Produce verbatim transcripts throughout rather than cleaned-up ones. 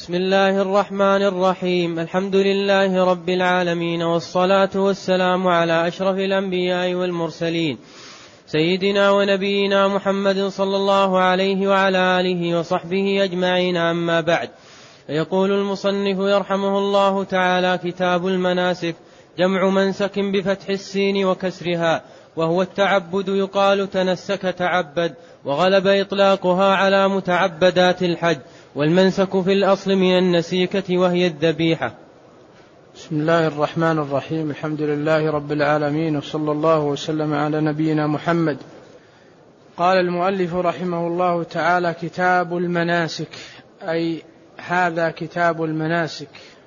بسم الله الرحمن الرحيم. الحمد لله رب العالمين، والصلاة والسلام على أشرف الأنبياء والمرسلين، سيدنا ونبينا محمد صلى الله عليه وعلى آله وصحبه أجمعين. أما بعد، يقول المصنف يرحمه الله تعالى: كتاب المناسك، جمع منسك بفتح السين وكسرها، وهو التعبد، يقال تنسك تعبد، وغلب إطلاقها على متعبدات الحج، والمنسك في الأصل من النسيكة وهي الذبيحة. بسم الله الرحمن الرحيم. الحمد لله رب العالمين، وصلى الله وسلم على نبينا محمد. قال المؤلف رحمه الله تعالى: كتاب المناسك، أي هذا كتاب المناسك.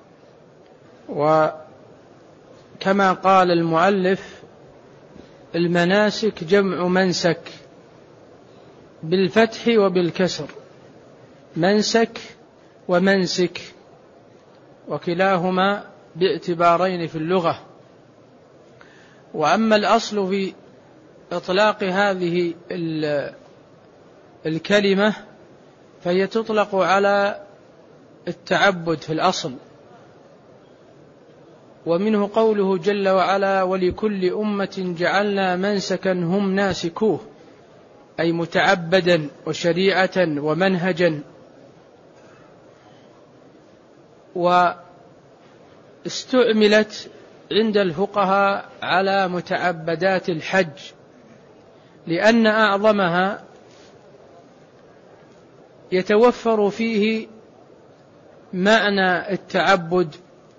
وكما قال المؤلف، المناسك جمع منسك بالفتح وبالكسر، منسك ومنسك، وكلاهما باعتبارين في اللغة. وأما الأصل في إطلاق هذه الكلمة فهي تطلق على التعبد في الأصل، ومنه قوله جل وعلا: ولكل أمة جعلنا منسكا هم ناسكوه، أي متعبدا وشريعة ومنهجا. واستعملت عند الفقهاء على متعبدات الحج، لأن أعظمها يتوفر فيه معنى التعبد،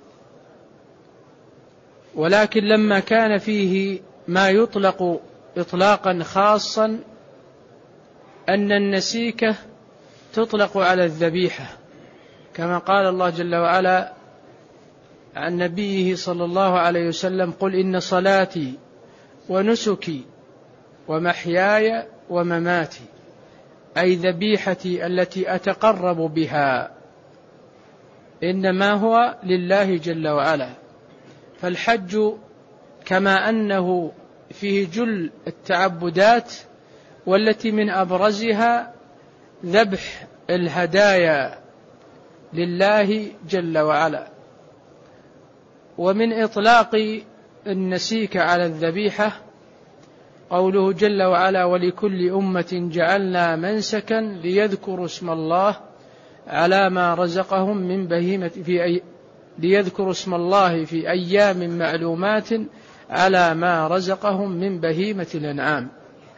ولكن لما كان فيه ما يطلق إطلاقا خاصا أن النسيكة تطلق على الذبيحة، كما قال الله جل وعلا عن نبيه صلى الله عليه وسلم: قل إن صلاتي ونسكي ومحياي ومماتي، أي ذبيحتي التي أتقرب بها إنما هو لله جل وعلا. فالحج كما أنه فيه جل التعبدات، والتي من أبرزها ذبح الهدايا لله جل وعلا. ومن إطلاق النسيك على الذبيحة قوله جل وعلا: ولكل أمة جعلنا منسكا ليذكروا اسم الله على ما رزقهم من بهيمة في أي ليذكروا اسم الله في أيام معلومات على ما رزقهم من بهيمة الأنعام.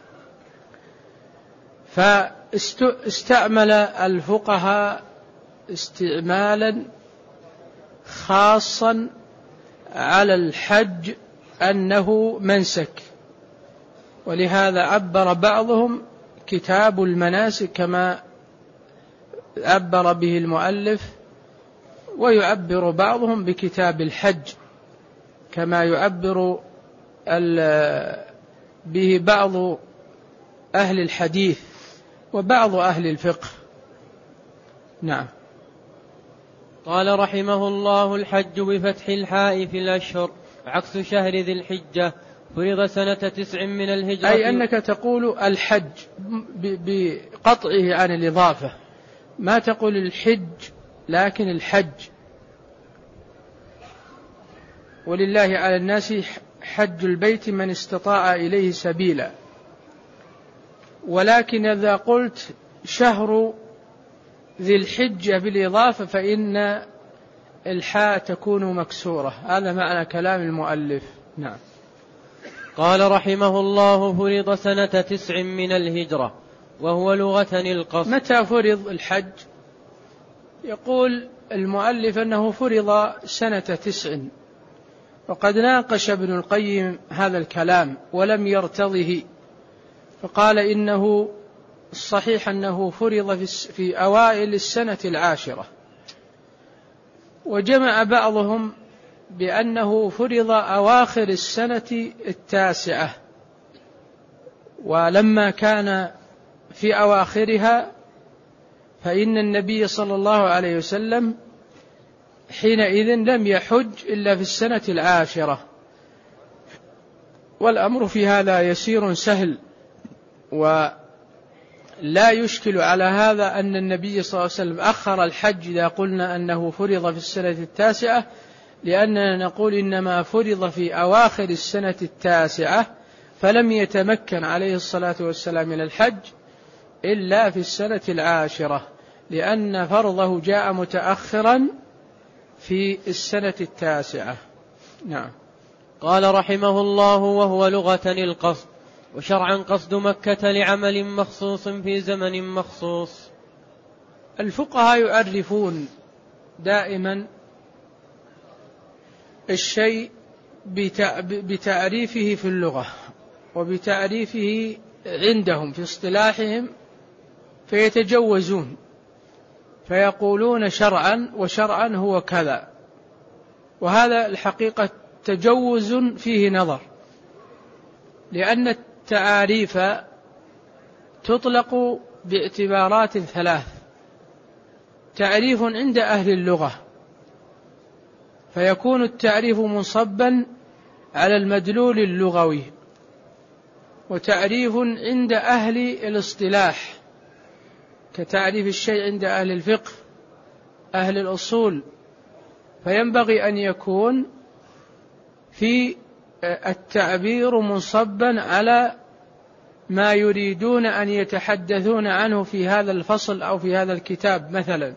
فاستعمل الفقهاء استعمالا خاصا على الحج أنه منسك، ولهذا عبر بعضهم كتاب المناسك كما عبر به المؤلف، ويعبر بعضهم بكتاب الحج كما يعبر به بعض أهل الحديث وبعض أهل الفقه. نعم. قال رحمه الله: الحج بفتح الحاء في الأشهر، عكس شهر ذي الحجة، فرض سنة تسع من الهجرة. أي أنك تقول الحج بقطعه عن الإضافة، ما تقول الحج لكن الحج. ولله على الناس حج البيت من استطاع إليه سبيلا. ولكن إذا قلت شهر ذي الحجة بالإضافة فإن الحاء تكون مكسورة. هذا معنى كلام المؤلف. نعم. قال رحمه الله: فرض سنة تسع من الهجرة، وهو لغة القصد. متى فرض الحج؟ يقول المؤلف أنه فرض سنة تسع، وقد ناقش ابن القيم هذا الكلام ولم يرتضه، فقال إنه الصحيح أنه فرض في أوائل السنة العاشرة. وجمع بعضهم بأنه فرض أواخر السنة التاسعة، ولما كان في أواخرها فإن النبي صلى الله عليه وسلم حينئذ لم يحج إلا في السنة العاشرة. والأمر في هذا يسير سهل، لا يشكل على هذا أن النبي صلى الله عليه وسلم أخر الحج إذا قلنا أنه فرض في السنة التاسعة، لأننا نقول إنما فرض في أواخر السنة التاسعة، فلم يتمكن عليه الصلاة والسلام من الحج إلا في السنة العاشرة، لأن فرضه جاء متأخرا في السنة التاسعة. نعم. قال رحمه الله: وهو لغة القصد، وشرعا قصد مكة لعمل مخصوص في زمن مخصوص. الفقهاء يعرفون دائما الشيء بتعريفه في اللغة وبتعريفه عندهم في اصطلاحهم، فيتجوزون فيقولون شرعا وشرعا هو كذا، وهذا الحقيقة تجوز فيه نظر، لأن التعاريف تطلق باعتبارات ثلاث: تعريف عند أهل اللغة فيكون التعريف منصبا على المدلول اللغوي، وتعريف عند أهل الاصطلاح كتعريف الشيء عند أهل الفقه أهل الأصول، فينبغي أن يكون في التعبير منصبا على ما يريدون أن يتحدثون عنه في هذا الفصل أو في هذا الكتاب مثلا.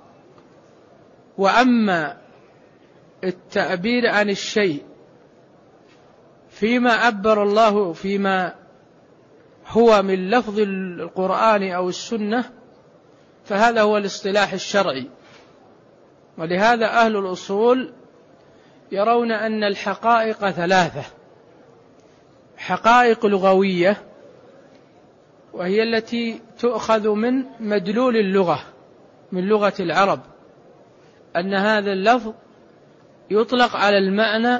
وأما التعبير عن الشيء فيما عبر الله فيما هو من لفظ القرآن أو السنة، فهذا هو الاصطلاح الشرعي. ولهذا أهل الأصول يرون أن الحقائق ثلاثة: حقائق لغوية وهي التي تؤخذ من مدلول اللغة من لغة العرب، أن هذا اللفظ يطلق على المعنى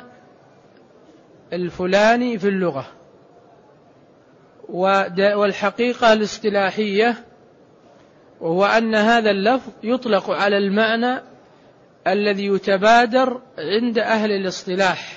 الفلاني في اللغة. والحقيقة الاصطلاحية وهو أن هذا اللفظ يطلق على المعنى الذي يتبادر عند أهل الاصطلاح،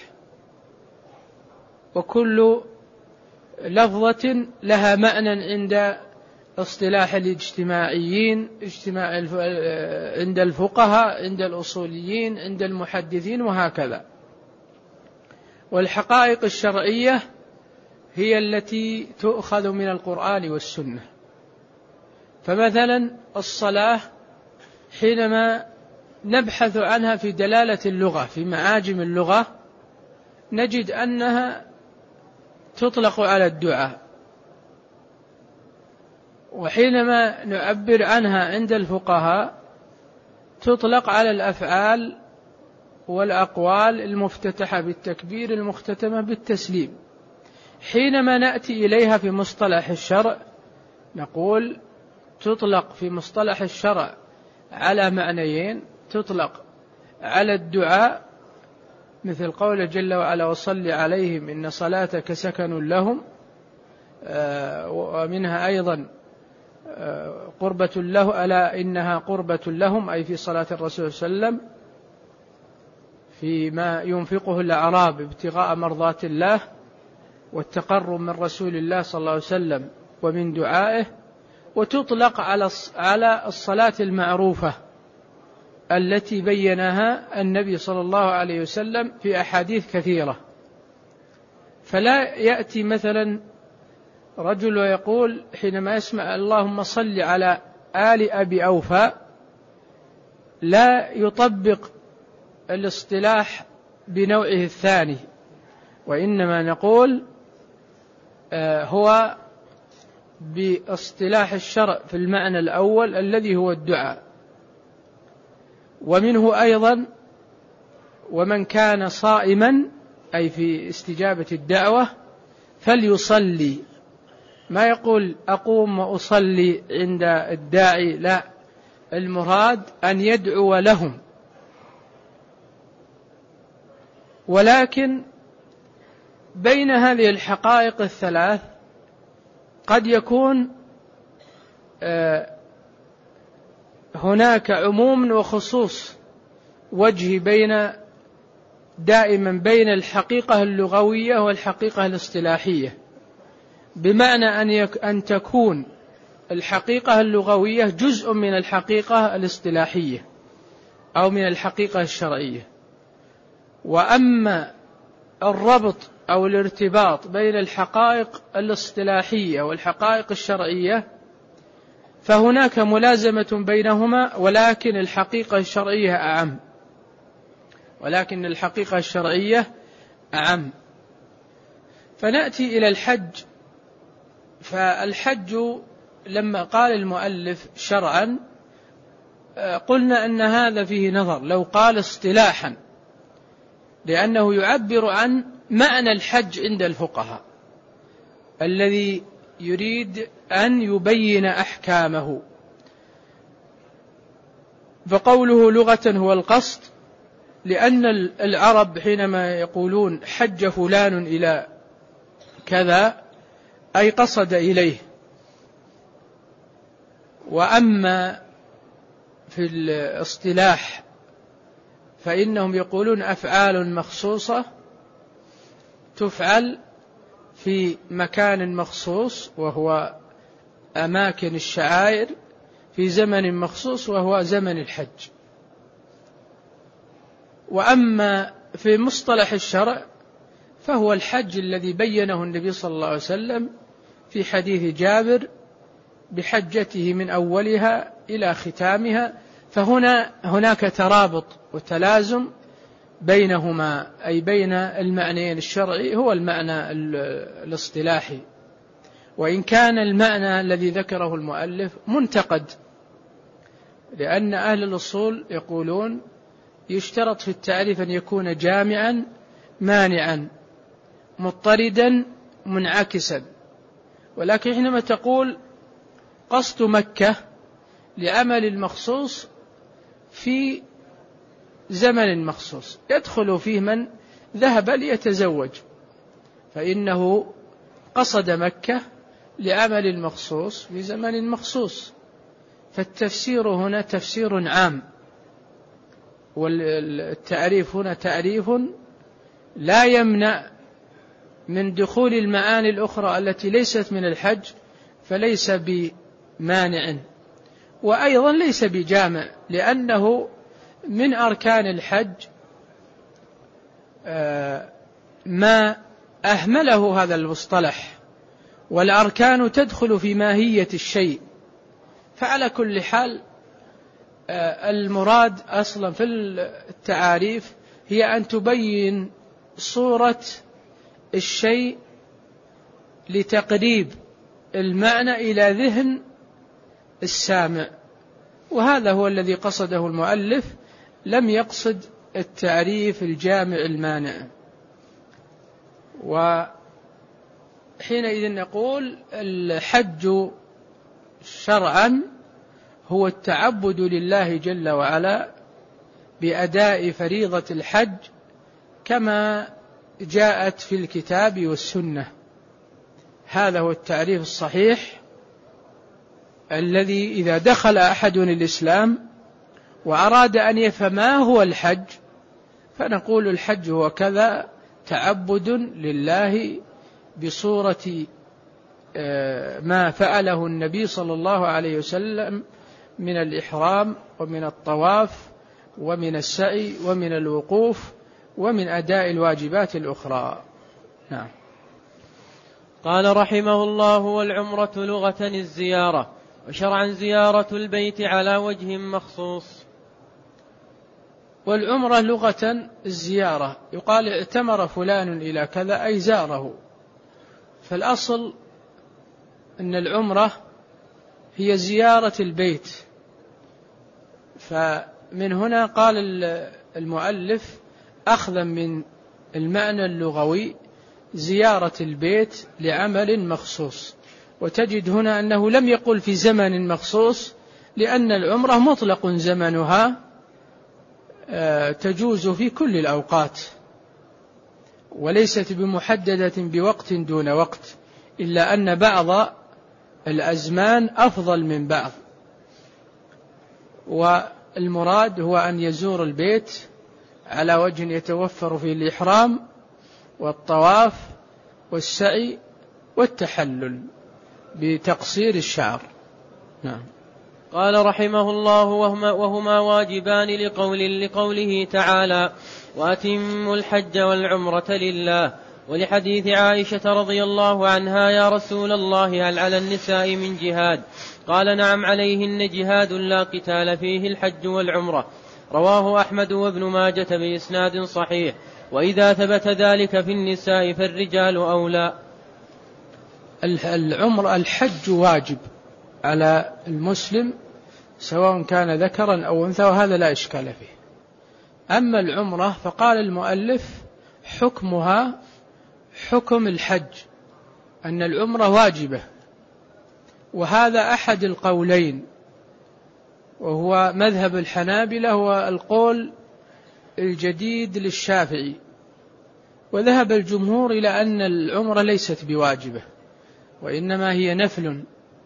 وكل لفظة لها معنى عند اصطلاح الاجتماعيين، اجتماع عند الفقهاء، عند الأصوليين، عند المحدثين، وهكذا. والحقائق الشرعية هي التي تؤخذ من القرآن والسنة. فمثلا الصلاة حينما نبحث عنها في دلالة اللغة في معاجم اللغة نجد أنها تطلق على الدعاء، وحينما نعبر عنها عند الفقهاء تطلق على الأفعال والأقوال المفتتحة بالتكبير المختتمة بالتسليم. حينما نأتي إليها في مصطلح الشرع نقول تطلق في مصطلح الشرع على معنيين: تطلق على الدعاء مثل قول جل وعلا: وصل عليهم إن صلاتك سكن لهم، ومنها أيضا قربة له ألا إنها قربة لهم، أي في صلاة الرسول صلى الله عليه وسلم فيما ينفقه الأعراب ابتغاء مرضات الله والتقرب من رسول الله صلى الله عليه وسلم ومن دعائه. وتطلق على الصلاة المعروفة التي بينها النبي صلى الله عليه وسلم في أحاديث كثيرة. فلا يأتي مثلا رجل ويقول حينما يسمع اللهم صل على آل أبي أوفى لا يطبق الاصطلاح بنوعه الثاني، وإنما نقول آه هو باصطلاح الشرع في المعنى الأول الذي هو الدعاء. ومنه أيضا ومن كان صائما أي في استجابة الدعوة فليصلي، ما يقول أقوم وأصلي عند الداعي، لا، المراد أن يدعو لهم. ولكن بين هذه الحقائق الثلاث قد يكون هناك عموم وخصوص وجه بين دائما بين الحقيقة اللغوية والحقيقة الاصطلاحية، بمعنى أن أن تكون الحقيقة اللغوية جزء من الحقيقة الاصطلاحية أو من الحقيقة الشرعية. وأما الربط أو الارتباط بين الحقائق الاصطلاحية والحقائق الشرعية فهناك ملازمة بينهما، ولكن الحقيقة الشرعية أعم ولكن الحقيقة الشرعية أعم. فنأتي إلى الحج. فالحج لما قال المؤلف شرعا قلنا أن هذا فيه نظر لو قال اصطلاحا، لأنه يعبر عن معنى الحج عند الفقهاء الذي يريد أن يبين أحكامه. فقوله لغة هو القصد، لأن العرب حينما يقولون حج فلان إلى كذا أي قصد إليه. وأما في الاصطلاح فإنهم يقولون أفعال مخصوصة تفعل في مكان مخصوص وهو أماكن الشعائر في زمن مخصوص وهو زمن الحج. وأما في مصطلح الشرع فهو الحج الذي بينه النبي صلى الله عليه وسلم في حديث جابر بحجته من أولها إلى ختامها. فهنا هناك ترابط وتلازم بينهما، أي بين المعنيين الشرعي هو المعنى الاصطلاحي، وإن كان المعنى الذي ذكره المؤلف منتقد، لأن أهل الأصول يقولون يشترط في التعريف أن يكون جامعا مانعا مضطردا منعكسا. ولكن حينما تقول قصد مكة لعمل المخصوص في زمن مخصوص يدخل فيه من ذهب ليتزوج، فإنه قصد مكة لعمل المخصوص في زمن مخصوص. فالتفسير هنا تفسير عام، والتعريف هنا تعريف لا يمنع من دخول المعاني الأخرى التي ليست من الحج، فليس بمانع، وأيضا ليس بجامع، لأنه من أركان الحج ما أهمله هذا المصطلح، والأركان تدخل في ماهية الشيء. فعلى كل حال المراد أصلا في التعاريف هي أن تبين صورة الشيء لتقريب المعنى إلى ذهن السامع، وهذا هو الذي قصده المؤلف، لم يقصد التعريف الجامع المانع. وحينئذ نقول الحج شرعا هو التعبد لله جل وعلا بأداء فريضة الحج كما جاءت في الكتاب والسنة. هذا هو التعريف الصحيح الذي إذا دخل أحد الإسلام وأراد أن يفهم ما هو الحج فنقول الحج هو كذا، تعبد لله بصورة ما فعله النبي صلى الله عليه وسلم من الإحرام ومن الطواف ومن السعي ومن الوقوف ومن أداء الواجبات الأخرى. نعم. قال رحمه الله: والعمرة لغة الزيارة، وشرعا زيارة البيت على وجه مخصوص. والعمرة لغة الزيارة، يقال اعتمر فلان إلى كذا أي زاره. فالأصل أن العمرة هي زيارة البيت، فمن هنا قال المؤلف أخذا من المعنى اللغوي زيارة البيت لعمل مخصوص. وتجد هنا أنه لم يقل في زمن مخصوص، لأن العمرة مطلق زمنها تجوز في كل الأوقات، وليست بمحددة بوقت دون وقت، إلا أن بعض الأزمان أفضل من بعض. والمراد هو أن يزور البيت على وجه يتوفر فيه الإحرام والطواف والسعي والتحلل بتقصير الشعر. نعم. قال رحمه الله وهما, وهما واجبان لقول لقوله تعالى وأتموا الحج والعمرة لله، ولحديث عائشة رضي الله عنها يا رسول الله هل على النساء من جهاد؟ قال نعم عليهن جهاد لا قتال فيه الحج والعمرة. رواه أحمد وابن ماجة بإسناد صحيح. وإذا ثبت ذلك في النساء فالرجال أولى. العمر الحج واجب على المسلم سواء كان ذكرا أو أنثى، وهذا لا إشكال فيه. أما العمرة فقال المؤلف حكمها حكم الحج، أن العمرة واجبة، وهذا أحد القولين، وهو مذهب الحنابلة، هو القول الجديد للشافعي. وذهب الجمهور إلى أن العمرة ليست بواجبة وإنما هي نفل،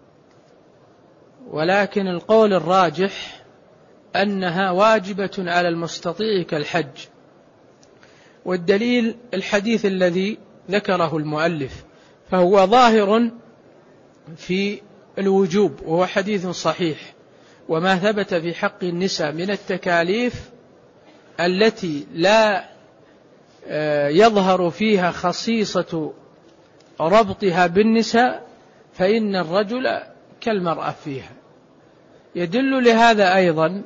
ولكن القول الراجح أنها واجبة على المستطيع كالحج. والدليل الحديث الذي ذكره المؤلف، فهو ظاهر في الوجوب وهو حديث صحيح. وما ثبت في حق النساء من التكاليف التي لا يظهر فيها خصيصة ربطها بالنساء فإن الرجل كالمرأة فيها. يدل لهذا أيضا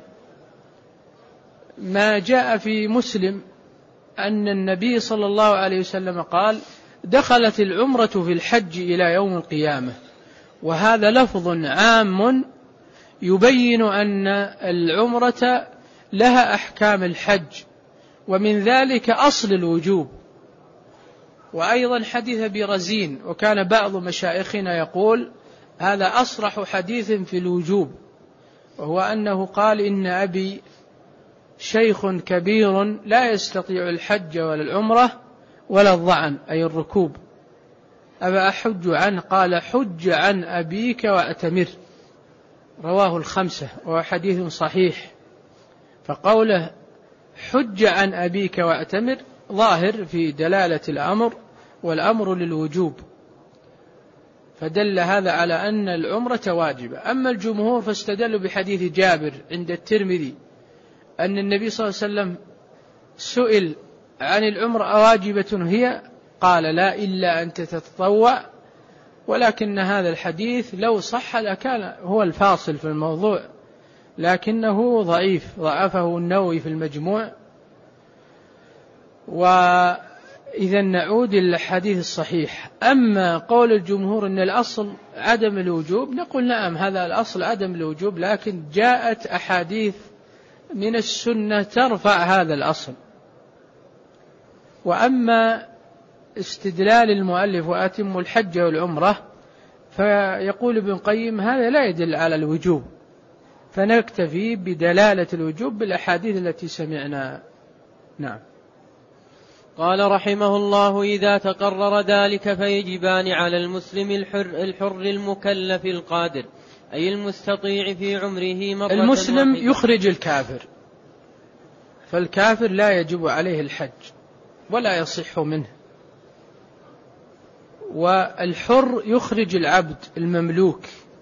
ما جاء في مسلم أن النبي صلى الله عليه وسلم قال دخلت العمرة في الحج إلى يوم القيامة، وهذا لفظ عام يبين أن العمرة لها أحكام الحج، ومن ذلك أصل الوجوب. وأيضا حديث برزين، وكان بعض مشايخنا يقول هذا أصرح حديث في الوجوب، وهو أنه قال إن أبي شيخ كبير لا يستطيع الحج ولا العمرة ولا الظعن أي الركوب، أبا أحج عنه؟ قال حج عن أبيك وأتمر. رواه الخمسة وهو حديث صحيح. فقوله حج عن أبيك وأتمر ظاهر في دلالة الأمر، والأمر للوجوب، فدل هذا على أن العمرة واجبة. أما الجمهور فاستدلوا بحديث جابر عند الترمذي أن النبي صلى الله عليه وسلم سئل عن العمرة أواجبة هي؟ قال لا إلا أن تتطوع. ولكن هذا الحديث لو صح لكان هو الفاصل في الموضوع، لكنه ضعيف، ضعفه النووي في المجموع. وإذا نعود إلى الحديث الصحيح. أما قول الجمهور أن الأصل عدم الوجوب، نقول نعم هذا الأصل عدم الوجوب، لكن جاءت أحاديث من السنة ترفع هذا الأصل. وأما استدلال المؤلف وأتم الحج والعمرة، فيقول ابن القيم هذا لا يدل على الوجوب، فنكتفي بدلالة الوجوب بالأحاديث التي سمعنا. نعم. قال رحمه الله إذا تقرر ذلك فيجبان على المسلم الحر, الحر المكلف القادر أي المستطيع في عمره مرة. المسلم واحدة. يخرج الكافر، فالكافر لا يجب عليه الحج ولا يصح منه. والحر يخرج العبد المملوك،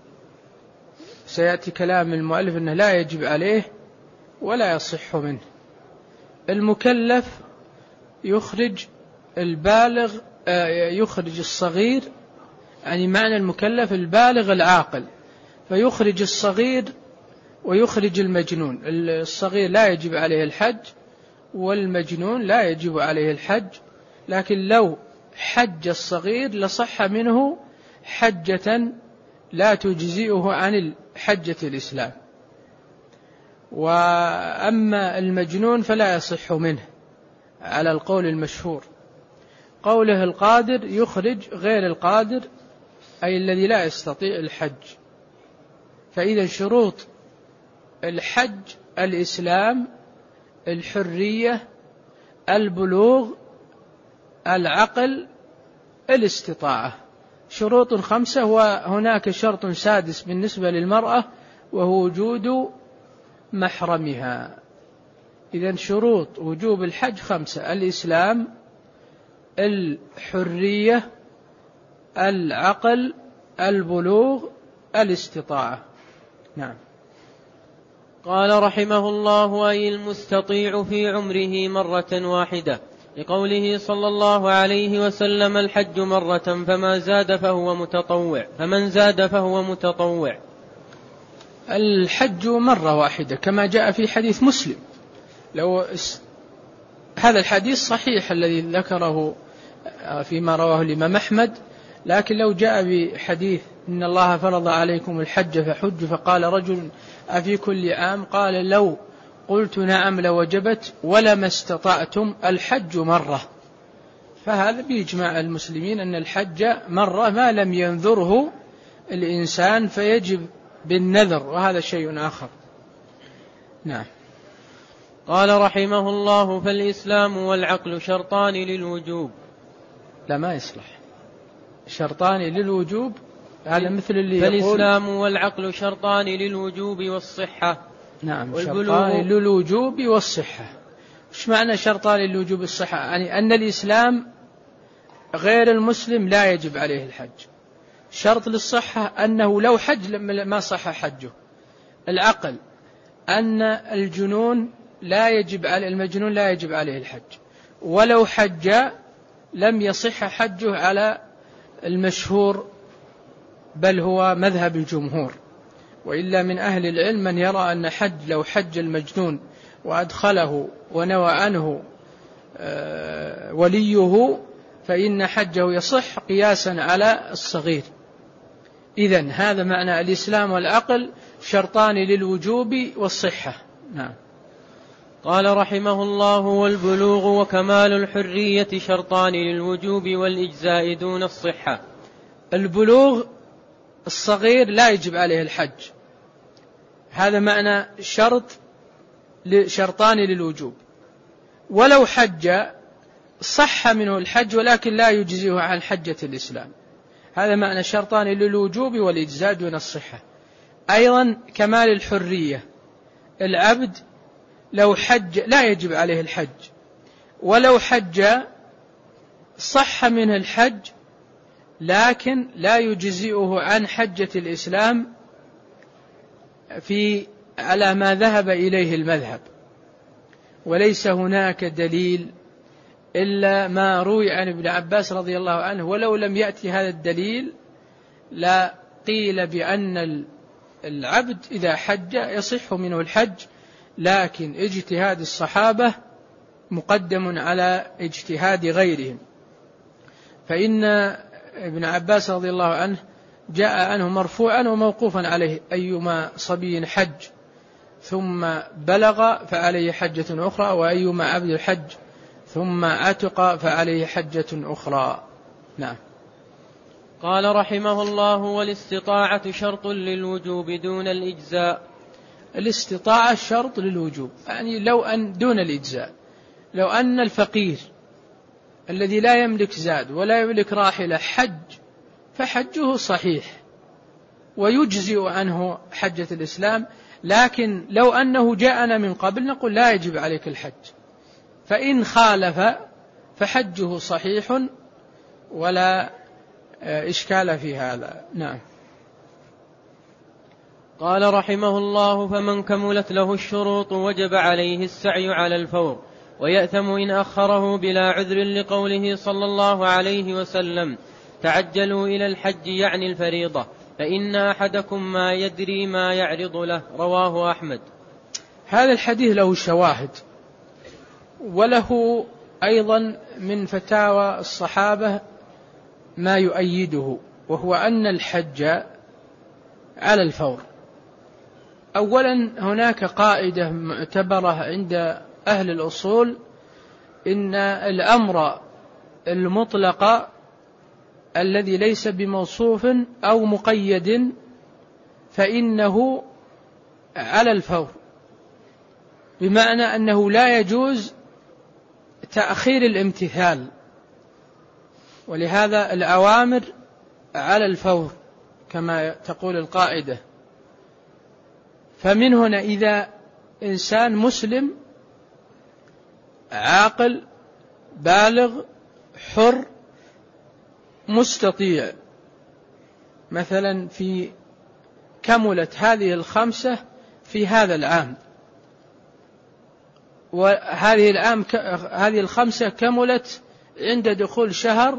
سيأتي كلام المؤلف أنه لا يجب عليه ولا يصح منه. المكلف يخرج البالغ، يخرج الصغير، يعني معنى المكلف البالغ العاقل، فيخرج الصغير ويخرج المجنون. الصغير لا يجب عليه الحج والمجنون لا يجب عليه الحج، لكن لو حج الصغير لصح منه حجة لا تجزئه عن حجة الإسلام. وأما المجنون فلا يصح منه على القول المشهور. قوله القادر يخرج غير القادر أي الذي لا يستطيع الحج. فإذا شروط الحج الإسلام، الحرية، البلوغ، العقل، الاستطاعة، شروط خمسة. وهناك شرط سادس بالنسبة للمرأة وهو وجود محرمها. إذن شروط وجوب الحج خمسة: الإسلام، الحرية، العقل، البلوغ، الاستطاعة. نعم. قال رحمه الله: أي المستطيع في عمره مرة واحدة، لقوله صلى الله عليه وسلم: الحج مرة فما زاد فهو متطوع، فمن زاد فهو متطوع. الحج مرة واحدة كما جاء في حديث مسلم. لو هذا الحديث صحيح الذي ذكره فيما رواه الإمام أحمد، لكن لو جاء بحديث إن الله فرض عليكم الحج فحج، فقال رجل: أفي كل عام؟ قال: لو قلت نعم لوجبت ولما استطعتم، الحج مرة. فهذا بإجماع المسلمين أن الحج مرة ما لم ينذره الإنسان فيجب بالنذر، وهذا شيء آخر. نعم. قال رحمه الله: فالإسلام والعقل شرطان للوجوب. لا، ما يصلح شرطان للوجوب، هذا مثل اللي يقول فالإسلام والعقل شرطان للوجوب والصحة. نعم، شرطان للوجوب والصحة. إيش معنى شرطان للوجوب والصحة؟ يعني أن الإسلام غير المسلم لا يجب عليه الحج. شرط للصحة أنه لو حج ما صح حجه. العقل أن الجنون لا يجب على المجنون لا يجب عليه الحج، ولو حج لم يصح حجه على المشهور، بل هو مذهب الجمهور. وإلا من أهل العلم من يرى أن حج لو حج المجنون وأدخله ونوى عنه وليه فإن حجه يصح قياسا على الصغير. إذن هذا معنى الإسلام والعقل شرطان للوجوب والصحة. نعم. قال رحمه الله: والبلوغ وكمال الحرية شرطان للوجوب والإجزاء دون الصحة. البلوغ الصغير لا يجب عليه الحج، هذا معنى شرط شرطان للوجوب. ولو حج صح منه الحج ولكن لا يجزيه عن حجة الإسلام، هذا معنى شرطان للوجوب والإجزاء دون الصحة. أيضا كمال الحرية، العبد لو حج لا يجب عليه الحج، ولو حج صح منه الحج لكن لا يجزئه عن حجة الإسلام في على ما ذهب إليه المذهب. وليس هناك دليل إلا ما روي عن ابن عباس رضي الله عنه، ولو لم يأتي هذا الدليل لا قيل بأن العبد إذا حج يصح منه الحج، لكن اجتهاد الصحابة مقدم على اجتهاد غيرهم. فإن ابن عباس رضي الله عنه جاء عنه مرفوعا وموقوفا عليه: أيما صبي حج ثم بلغ فعليه حجة أخرى، وأيما عبد حج ثم عتق فعليه حجة أخرى. نعم. قال رحمه الله: والاستطاعة شرط للوجوب دون الإجزاء. الاستطاعة شرط للوجوب، يعني لو أن دون الإجزاء، لو أن الفقير الذي لا يملك زاد ولا يملك راحلة حج فحجه صحيح ويجزئ عنه حجة الإسلام. لكن لو أنه جاءنا من قبل نقول لا يجب عليك الحج، فإن خالف فحجه صحيح ولا إشكال في هذا. نعم. قال رحمه الله: فمن كملت له الشروط وجب عليه السعي على الفور، ويأثم إن أخره بلا عذر، لقوله صلى الله عليه وسلم: تعجلوا إلى الحج يعني الفريضة، فإن أحدكم ما يدري ما يعرض له. رواه أحمد. هذا الحديث له شواهد، وله أيضا من فتاوى الصحابة ما يؤيده، وهو أن الحج على الفور. أولا هناك قاعدة معتبرة عند أهل الأصول: إن الأمر المطلق الذي ليس بموصوف أو مقيد فإنه على الفور، بمعنى أنه لا يجوز تأخير الامتثال، ولهذا الأوامر على الفور كما تقول القاعدة. فمن هنا إذا إنسان مسلم عاقل بالغ حر مستطيع مثلا في كملت هذه الخمسة في هذا العام، وهذه العام هذه الخمسة كملت عند دخول شهر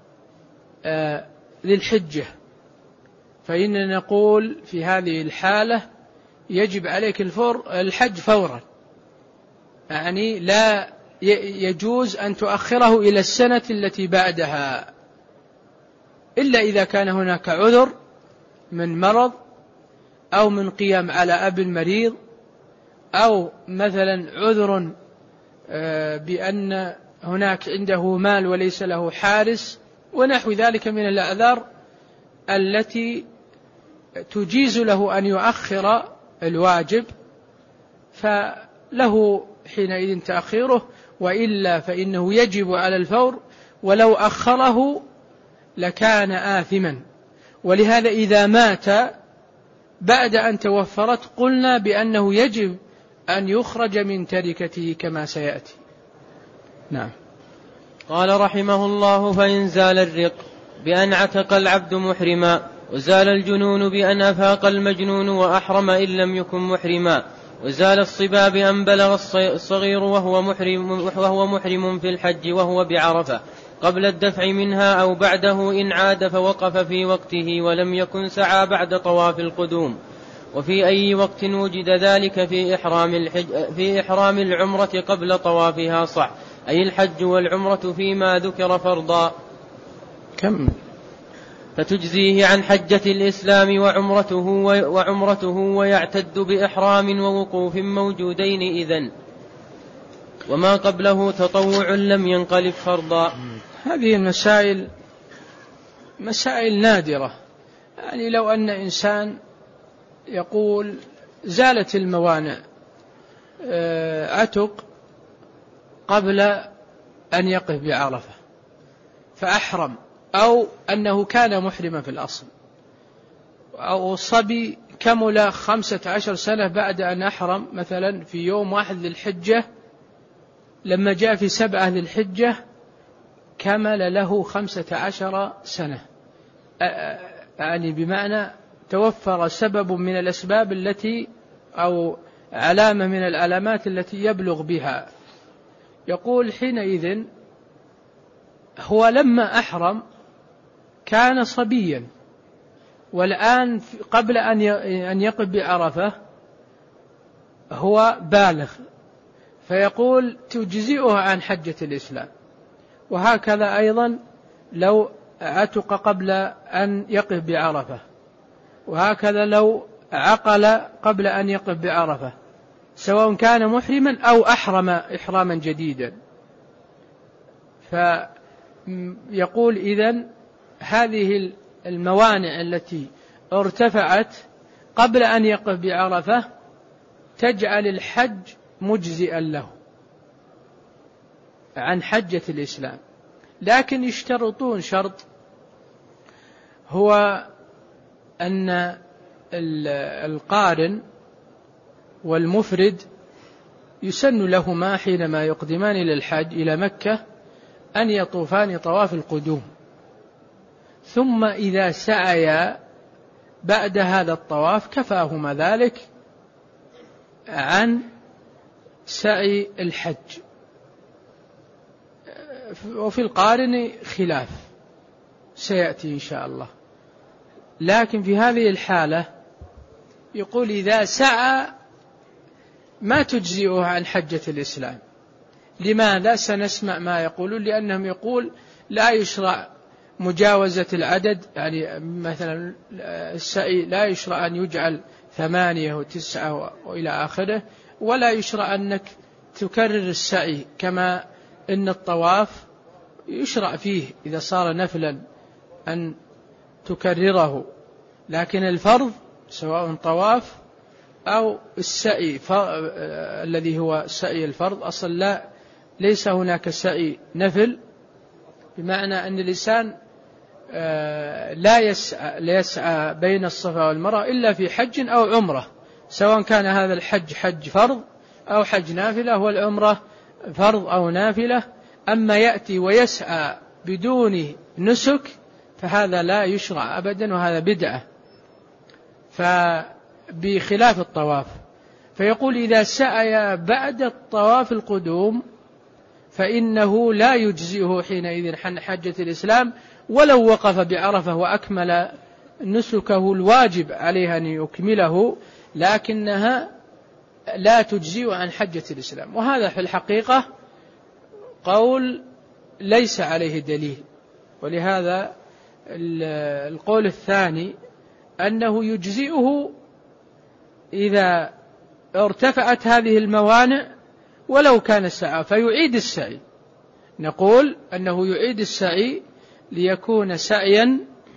ذي الحجة، فإننا نقول في هذه الحالة يجب عليك الحج فورا، يعني لا يجوز أن تؤخره إلى السنة التي بعدها، إلا إذا كان هناك عذر من مرض أو من قيام على أب مريض، أو مثلا عذر بأن هناك عنده مال وليس له حارس ونحو ذلك من الأعذار التي تجيز له أن يؤخر الواجب، فله حينئذ تأخيره، وإلا فإنه يجب على الفور، ولو أخره لكان آثما. ولهذا إذا مات بعد أن توفرت قلنا بأنه يجب أن يخرج من تركته كما سيأتي. نعم. قال رحمه الله: فإن زال الرق بأن عتق العبد محرما، وزال الجنون بأن أفاق المجنون وأحرم إن لم يكن محرما، وزال الصبا بأن بلغ الصغير وهو محرم, وهو محرم في الحج وهو بعرفة قبل الدفع منها أو بعده، إن عاد فوقف في وقته ولم يكن سعى بعد طواف القدوم. وفي أي وقت وجد ذلك في إحرام, الحج في إحرام العمرة قبل طوافها صح، أي الحج والعمرة فيما ذكر فرضا. كم فتجزيه عن حجة الإسلام وعمرته, وعمرته ويعتد بإحرام ووقوف موجودين إذن، وما قبله تطوع لم ينقلب فرضا. هذه المسائل مسائل نادرة، يعني لو أن إنسان يقول زالت الموانع، عتق قبل أن يقف بعرفة فأحرم، أو أنه كان محرما في الأصل، أو صبي كمل خمسة عشر سنة بعد أن أحرم مثلا في يوم واحد للحجة، لما جاء في سبعة للحجة كمل له خمسة عشر سنة، يعني بمعنى توفر سبب من الأسباب التي أو علامة من العلامات التي يبلغ بها. يقول حينئذ هو لما أحرم كان صبيا، والآن قبل أن يقف بعرفة هو بالغ، فيقول تجزئه عن حجة الإسلام. وهكذا أيضا لو عتق قبل أن يقف بعرفة، وهكذا لو عقل قبل أن يقف بعرفة، سواء كان محرما أو أحرم إحراما جديدا. فيقول إذن هذه الموانع التي ارتفعت قبل أن يقف بعرفة تجعل الحج مجزئا له عن حجة الإسلام، لكن يشترطون شرط، هو أن القارن والمفرد يسن لهما حينما يقدمان إلى الحج إلى مكة أن يطوفان طواف القدوم، ثم إذا سعيا بعد هذا الطواف كفاهما ذلك عن سعي الحج. وفي القارن خلاف سيأتي إن شاء الله، لكن في هذه الحالة يقول إذا سعى ما تجزئه عن حجة الإسلام. لماذا؟ سنسمع ما يقولون، لأنهم يقول لا يشرع مجاوزة العدد، يعني مثلا السعي لا يشرع أن يجعل ثمانية وتسعة وإلى آخره، ولا يشرع أنك تكرر السعي، كما إن الطواف يشرع فيه إذا صار نفلا أن تكرره، لكن الفرض سواء طواف أو السعي الذي هو سعي الفرض أصلا لا ليس هناك سعي نفل، بمعنى أن الإنسان لا يسعى, لا يسعى بين الصفا والمروة إلا في حج أو عمرة، سواء كان هذا الحج حج فرض أو حج نافلة، والعمرة فرض أو نافلة. أما يأتي ويسعى بدون نسك فهذا لا يشرع أبدا، وهذا بدعة. فبخلاف الطواف. فيقول إذا سعي بعد الطواف القدوم فإنه لا يجزئه حينئذ حجة الإسلام، ولو وقف بعرفة وأكمل نسكه الواجب عليه أن يكمله، لكنها لا تجزئ عن حجة الإسلام. وهذا في الحقيقة قول ليس عليه دليل. ولهذا القول الثاني أنه يجزئه إذا ارتفعت هذه الموانع ولو كان السعي، فيعيد السعي. نقول أنه يعيد السعي ليكون سعيا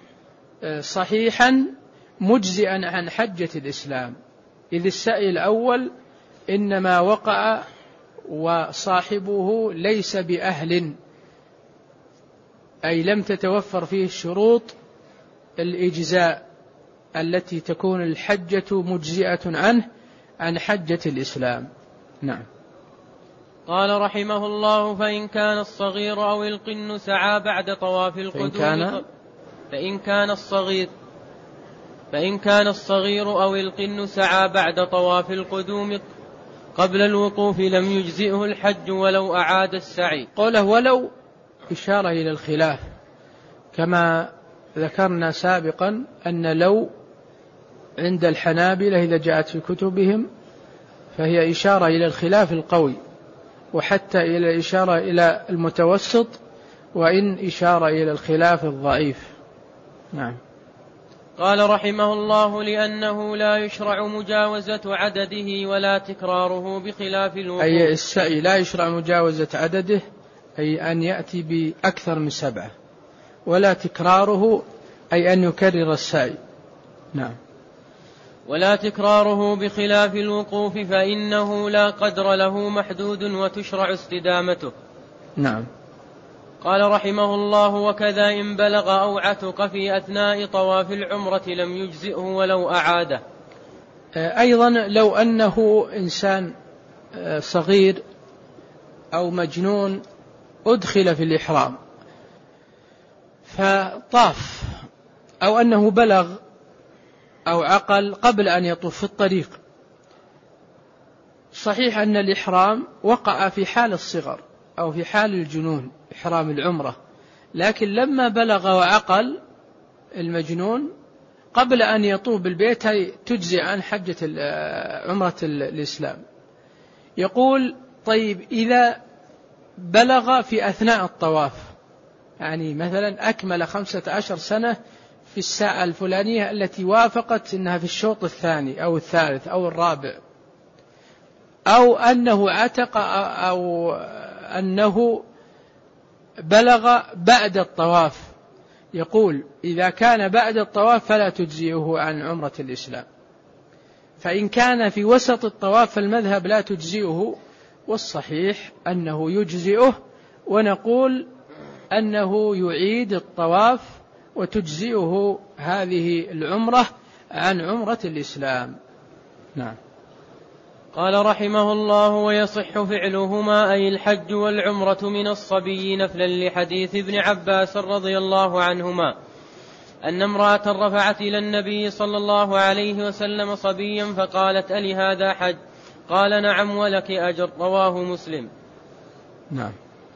صحيحا مجزئا عن حجة الإسلام، إذ السعي الأول إنما وقع وصاحبه ليس بأهل، أي لم تتوفر فيه شروط الإجزاء التي تكون الحجة مجزئة عنه عن حجة الإسلام. نعم. قال رحمه الله: فإن كان الصغير أو القن سعى بعد طواف القدوم، فإن كان, فإن كان الصغير فإن كان الصغير أو القن سعى بعد طواف القدوم قبل الوقوف لم يجزئه الحج ولو أعاد السعي. قوله ولو إشارة إلى الخلاف، كما ذكرنا سابقا أن لو عند الحنابلة إذا جاءت في كتبهم فهي إشارة إلى الخلاف القوي، وحتى إلى إشارة إلى المتوسط، وإن إشارة إلى الخلاف الضعيف. نعم. قال رحمه الله: لأنه لا يشرع مجاوزة عدده ولا تكراره بخلاف الوقوف. أي السعي لا يشرع مجاوزة عدده، أي أن يأتي بأكثر من سبعة، ولا تكراره أي أن يكرر السعي. نعم. ولا تكراره بخلاف الوقوف فإنه لا قدر له محدود وتشرع استدامته. نعم. قال رحمه الله: وكذا إن بلغ أو عتق في أثناء طواف العمرة لم يجزئه ولو أعاده. أيضا لو أنه إنسان صغير أو مجنون أدخل في الإحرام فطاف، أو أنه بلغ أو عقل قبل أن يطوف في الطريق، صحيح أن الإحرام وقع في حال الصغر أو في حال الجنون، إحرام العمرة، لكن لما بلغ وعقل المجنون قبل أن يطوف بالبيت تجزي عن حجة عمرة الإسلام. يقول: طيب إذا بلغ في أثناء الطواف، يعني مثلا أكمل خمسة عشر سنة في الساعة الفلانية التي وافقت أنها في الشوط الثاني أو الثالث أو الرابع، أو أنه عتق، أو أنه بلغ بعد الطواف، يقول: إذا كان بعد الطواف فلا تجزئه عن عمرة الإسلام. فإن كان في وسط الطواف فالمذهب لا تجزئه، والصحيح أنه يجزئه، ونقول أنه يعيد الطواف وتجزئه هذه العمرة عن عمرة الإسلام. نعم. قال رحمه الله: ويصح فعلهما أي الحج والعمرة من الصبي نفلا لحديث ابن عباس رضي الله عنهما أن امرأة رفعت إلى النبي صلى الله عليه وسلم صبيا فقالت: ألي هذا حج؟ قال: نعم ولك أجر. رواه مسلم. نعم.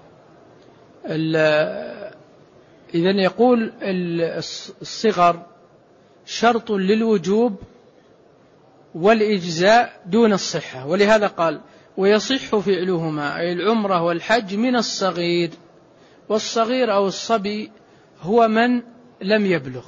إذن يقول الصغر شرط للوجوب والإجزاء دون الصحة، ولهذا قال: ويصح فعلهما أي العمرة والحج من الصغير. والصغير أو الصبي هو من لم يبلغ،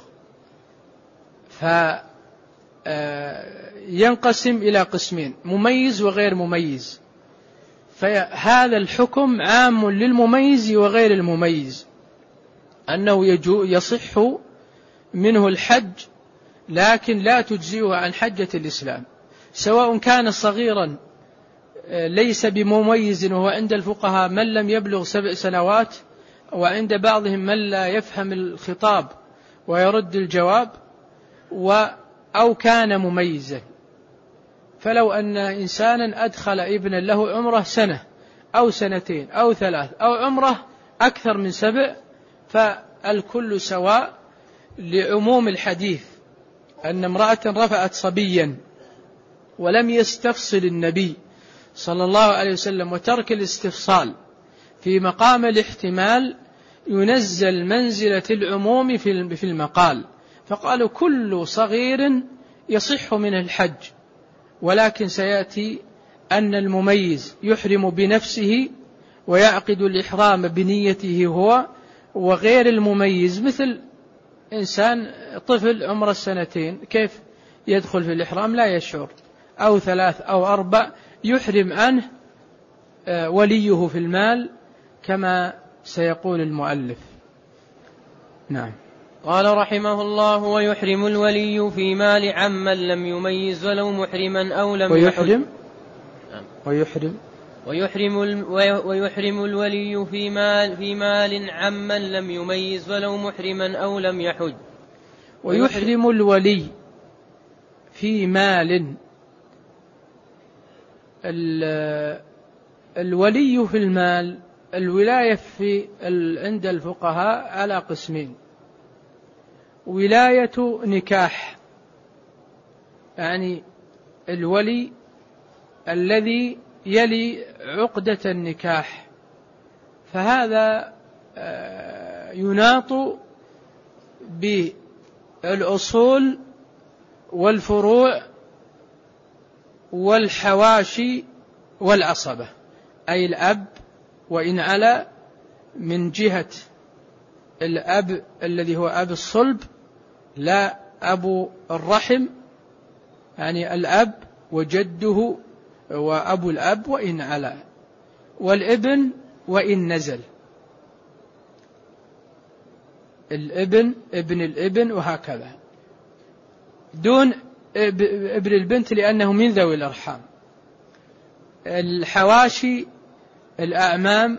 فينقسم إلى قسمين: مميز وغير مميز. فهذا الحكم عام للمميز وغير المميز، أنه يصح منه الحج لكن لا تجزئه عن حجة الإسلام، سواء كان صغيرا ليس بمميز، وهو عند الفقهاء من لم يبلغ سبع سنوات، وعند بعضهم من لا يفهم الخطاب ويرد الجواب، أو كان مميزا. فلو أن إنسانا أدخل ابنا له عمره سنة أو سنتين أو ثلاث أو عمره أكثر من سبع، فالكل سواء لعموم الحديث أن امرأة رفعت صبيا ولم يستفصل النبي صلى الله عليه وسلم، وترك الاستفصال في مقام الاحتمال ينزل منزلة العموم في المقال، فقالوا كل صغير يصح من الحج، ولكن سيأتي أن المميز يحرم بنفسه ويعقد الإحرام بنيته هو، وغير المميز مثل إنسان طفل عمر السنتين كيف يدخل في الإحرام لا يشعر، أو ثلاث أو أربع يحرم عنه وليه في المال كما سيقول المؤلف. نعم. قال رحمه الله: ويحرم الولي في مال عمن لم يميز ولو محرما أو لم ويحرم نعم. ويحرم ويحرم ويحرم الولي في مال في مال عمن لم يميز ولو محرما أو لم يحج. ويحرم الولي في مال، الولي في المال، الولاية في عند الفقهاء على قسمين: ولاية نكاح، يعني الولي الذي يلي عقدة النكاح، فهذا يناط بالأصول والفروع والحواشي والعصبة، أي الأب وإن علا من جهة الأب الذي هو أب الصلب لا أبو الرحم، يعني الأب وجده وأبو الأب وإن علا، والابن وإن نزل، الابن ابن الابن وهكذا، دون ابن البنت لأنه من ذوي الأرحام. الحواشي الأعمام،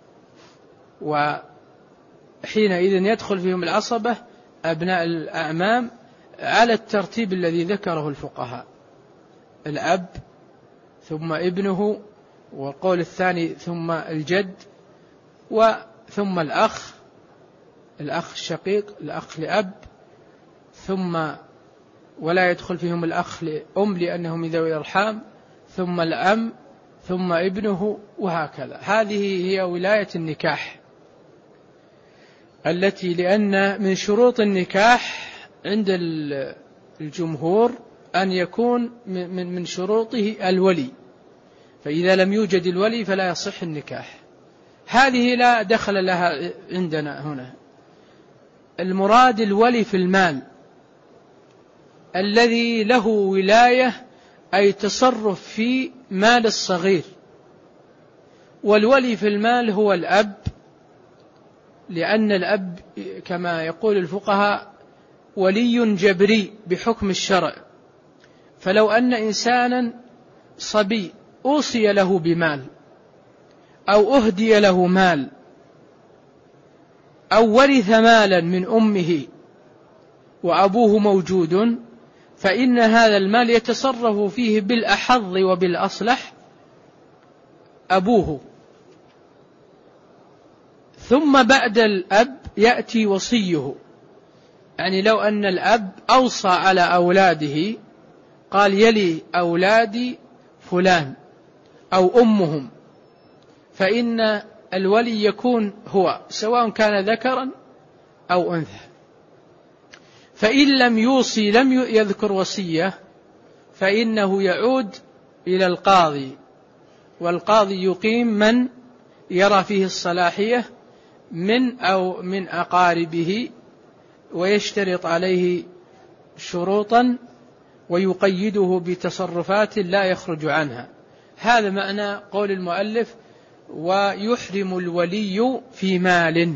وحينئذ يدخل فيهم العصبة أبناء الأعمام على الترتيب الذي ذكره الفقهاء: الأب ثم ابنه، والقول الثاني ثم الجد، وثم الأخ، الأخ الشقيق، الأخ لأب، ثم ولا يدخل فيهم الأخ لأم لأنه من ذوي الأرحام، ثم الأم، ثم ابنه، وهكذا. هذه هي ولاية النكاح التي، لأن من شروط النكاح عند الجمهور أن يكون من شروطه الولي، فإذا لم يوجد الولي فلا يصح النكاح. هذه لا دخل لها عندنا هنا. المراد الولي في المال الذي له ولاية، أي تصرف في مال الصغير، والولي في المال هو الأب، لأن الأب كما يقول الفقهاء ولي جبري بحكم الشرع، فلو أن إنسانا صبي أوصي له بمال أو أهدي له مال أو ورث مالا من أمه وأبوه موجود، فإن هذا المال يتصرف فيه بالأحظ وبالأصلح أبوه، ثم بعد الأب يأتي وصيه. يعني لو أن الأب أوصى على أولاده قال يلي أولادي فلان أو أمهم، فإن الولي يكون هو، سواء كان ذكرا أو أنثى. فإن لم يوصي، لم يذكر وصية، فإنه يعود إلى القاضي، والقاضي يقيم من يرى فيه الصلاحية من أو من أقاربه، ويشترط عليه شروطا ويقيده بتصرفات لا يخرج عنها. هذا معنى قول المؤلف: ويحرم الولي في مال.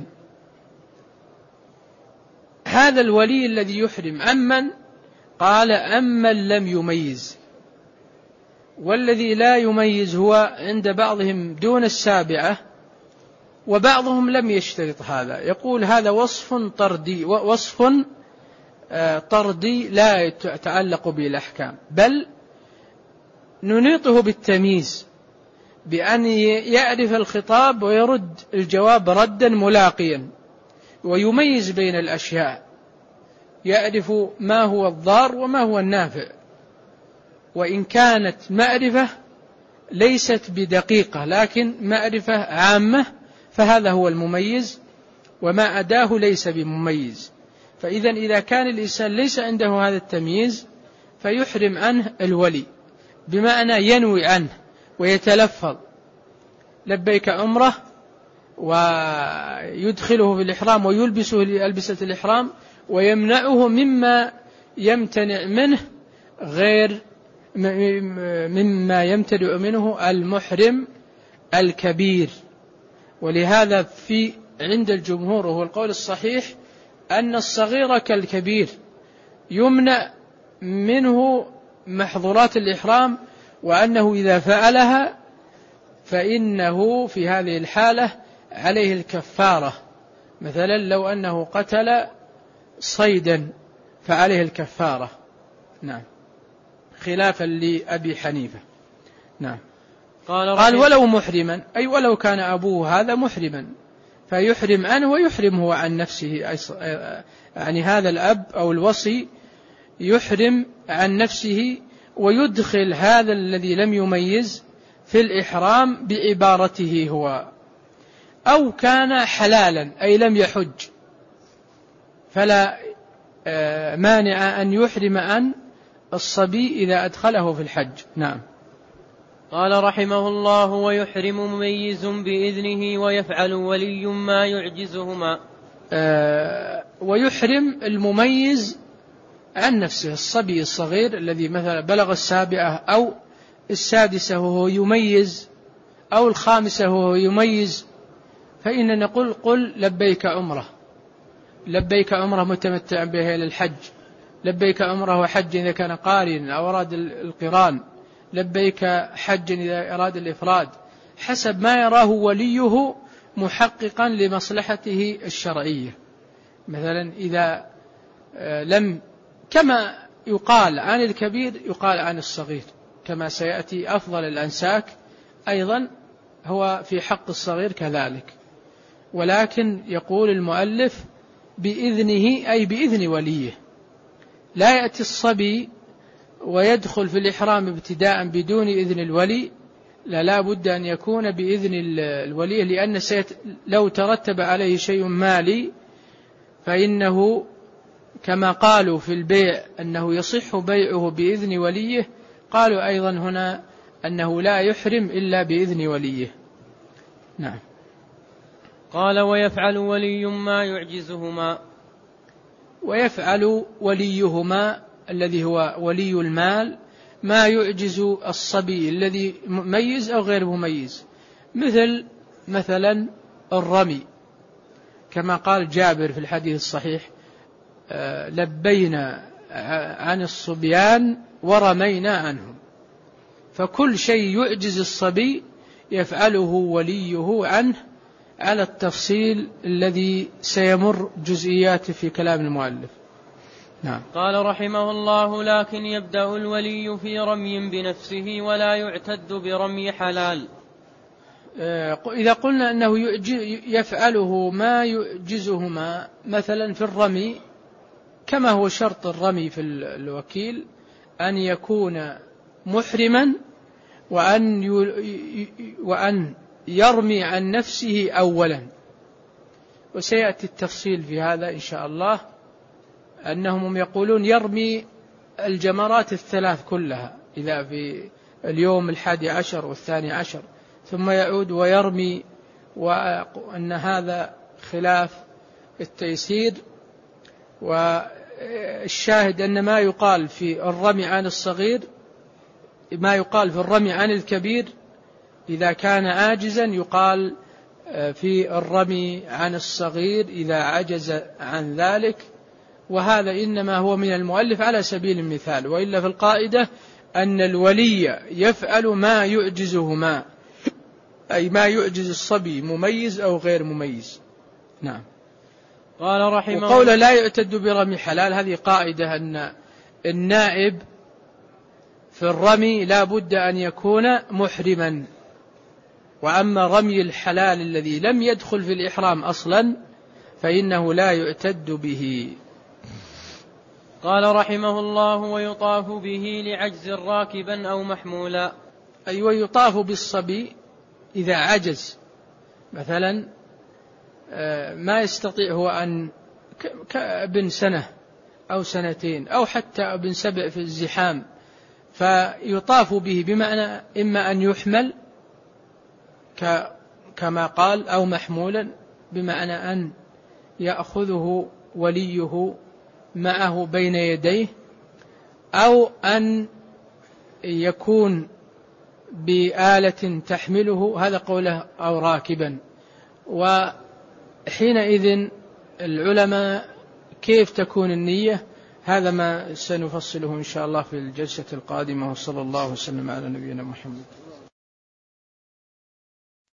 هذا الولي الذي يحرم عمن؟ قال: أمن لم يميز. والذي لا يميز هو عند بعضهم دون السابعة، وبعضهم لم يشترط هذا، يقول هذا وصف طردي، وصف طردي لا يتعلق بالأحكام، بل ننيطه بالتمييز، بأن يعرف الخطاب ويرد الجواب ردا ملاقيا، ويميز بين الأشياء. يعرف ما هو الضار وما هو النافع، وإن كانت معرفة ليست بدقيقة لكن معرفة عامة فهذا هو المميز، وما أداه ليس بمميز. فإذا إذا كان الإنسان ليس عنده هذا التمييز فيحرم عنه الولي، بمعنى ينوي عنه ويتلفظ لبيك عمره ويدخله في الإحرام ويلبسه لألبسة الإحرام، ويمنعه مما يمتنع منه غير مما يمتنع منه المحرم الكبير. ولهذا في عند الجمهور وهو القول الصحيح أن الصغير كالكبير يمنع منه محظورات الإحرام، وأنه إذا فعلها فإنه في هذه الحالة عليه الكفارة. مثلا لو أنه قتل صيدا فعليه الكفارة، نعم، خلافا لأبي حنيفة. نعم. قال, قال ولو محرما، أي ولو كان أبوه هذا محرما فيحرم عنه ويحرم هو عن نفسه، يعني هذا الأب أو الوصي يحرم عن نفسه ويدخل هذا الذي لم يميز في الإحرام بعبارته هو. أو كان حلالا أي لم يحج فلا مانع أن يحرم عن الصبي إذا أدخله في الحج. نعم. قال رحمه الله: ويحرم مميز بإذنه ويفعل ولي ما يعجزهما. آه ويحرم المميز عن نفسه، الصبي الصغير الذي مثلا بلغ السابعة أو السادسة وهو يميز أو الخامسة وهو يميز، فإن نقول قل لبيك عمره، لبيك عمره متمتعا بها إلى الحج، لبيك عمره وحج إذا كان قارن أو أراد القران، لبيك حجا إذا أراد الإفراد، حسب ما يراه وليه محققا لمصلحته الشرعية. مثلا إذا لم، كما يقال عن الكبير يقال عن الصغير، كما سيأتي أفضل الأنساك أيضا هو في حق الصغير كذلك. ولكن يقول المؤلف بإذنه أي بإذن وليه، لا يأتي الصبي ويدخل في الإحرام ابتداء بدون إذن الولي، لا لا بد أن يكون بإذن الولي، لأن لو ترتب عليه شيء مالي فإنه كما قالوا في البيع أنه يصح بيعه بإذن وليه، قالوا أيضا هنا أنه لا يحرم إلا بإذن وليه. نعم. قال: ويفعل ولي ما يعجزهما. ويفعل وليهما الذي هو ولي المال ما يعجز الصبي الذي مميز أو غير مميز، مثل مثلا الرمي، كما قال جابر في الحديث الصحيح: لبينا عن الصبيان ورمينا عنهم. فكل شيء يعجز الصبي يفعله وليه عنه على التفصيل الذي سيمر جزئياته في كلام المؤلف. نعم. قال رحمه الله: لكن يبدأ الولي في رمي بنفسه ولا يعتد برمي حلال. إذا قلنا أنه يفعله ما يعجزهما، مثلا في الرمي كما هو شرط الرمي في الوكيل أن يكون محرما وأن وأن يرمي عن نفسه أولا، وسيأتي التفصيل في هذا إن شاء الله، أنهم يقولون يرمي الجمرات الثلاث كلها إذا في اليوم الحادي عشر والثاني عشر، ثم يعود ويرمي، وأن هذا خلاف التيسير. والشاهد أن ما يقال في الرمي عن الصغير ما يقال في الرمي عن الكبير إذا كان عاجزا يقال في الرمي عن الصغير إذا عجز عن ذلك، وهذا إنما هو من المؤلف على سبيل المثال، وإلا في القاعدة أن الولي يفعل ما يعجزهما، أي ما يعجز الصبي مميز أو غير مميز. نعم. قال رحمه وقول لا يعتد برمي حلال، هذه قاعدة أن النائب في الرمي لا بد أن يكون محرما، وأما رمي الحلال الذي لم يدخل في الإحرام أصلا فإنه لا يعتد به. قال رحمه الله: ويطاف به لعجز راكبا أو محمولا. أي ويطاف بالصبي إذا عجز، مثلا ما يستطيع هو أن كابن سنة أو سنتين أو حتى ابن سبع في الزحام، فيطاف به بمعنى إما أن يحمل كما قال، أو محمولا بمعنى أن يأخذه وليه معه بين يديه، أو أن يكون بآلة تحمله، هذا قوله، أو راكبا. وحينئذ العلماء كيف تكون النية؟ هذا ما سنفصله إن شاء الله في الجلسة القادمة، وصلى الله وسلم على نبينا محمد.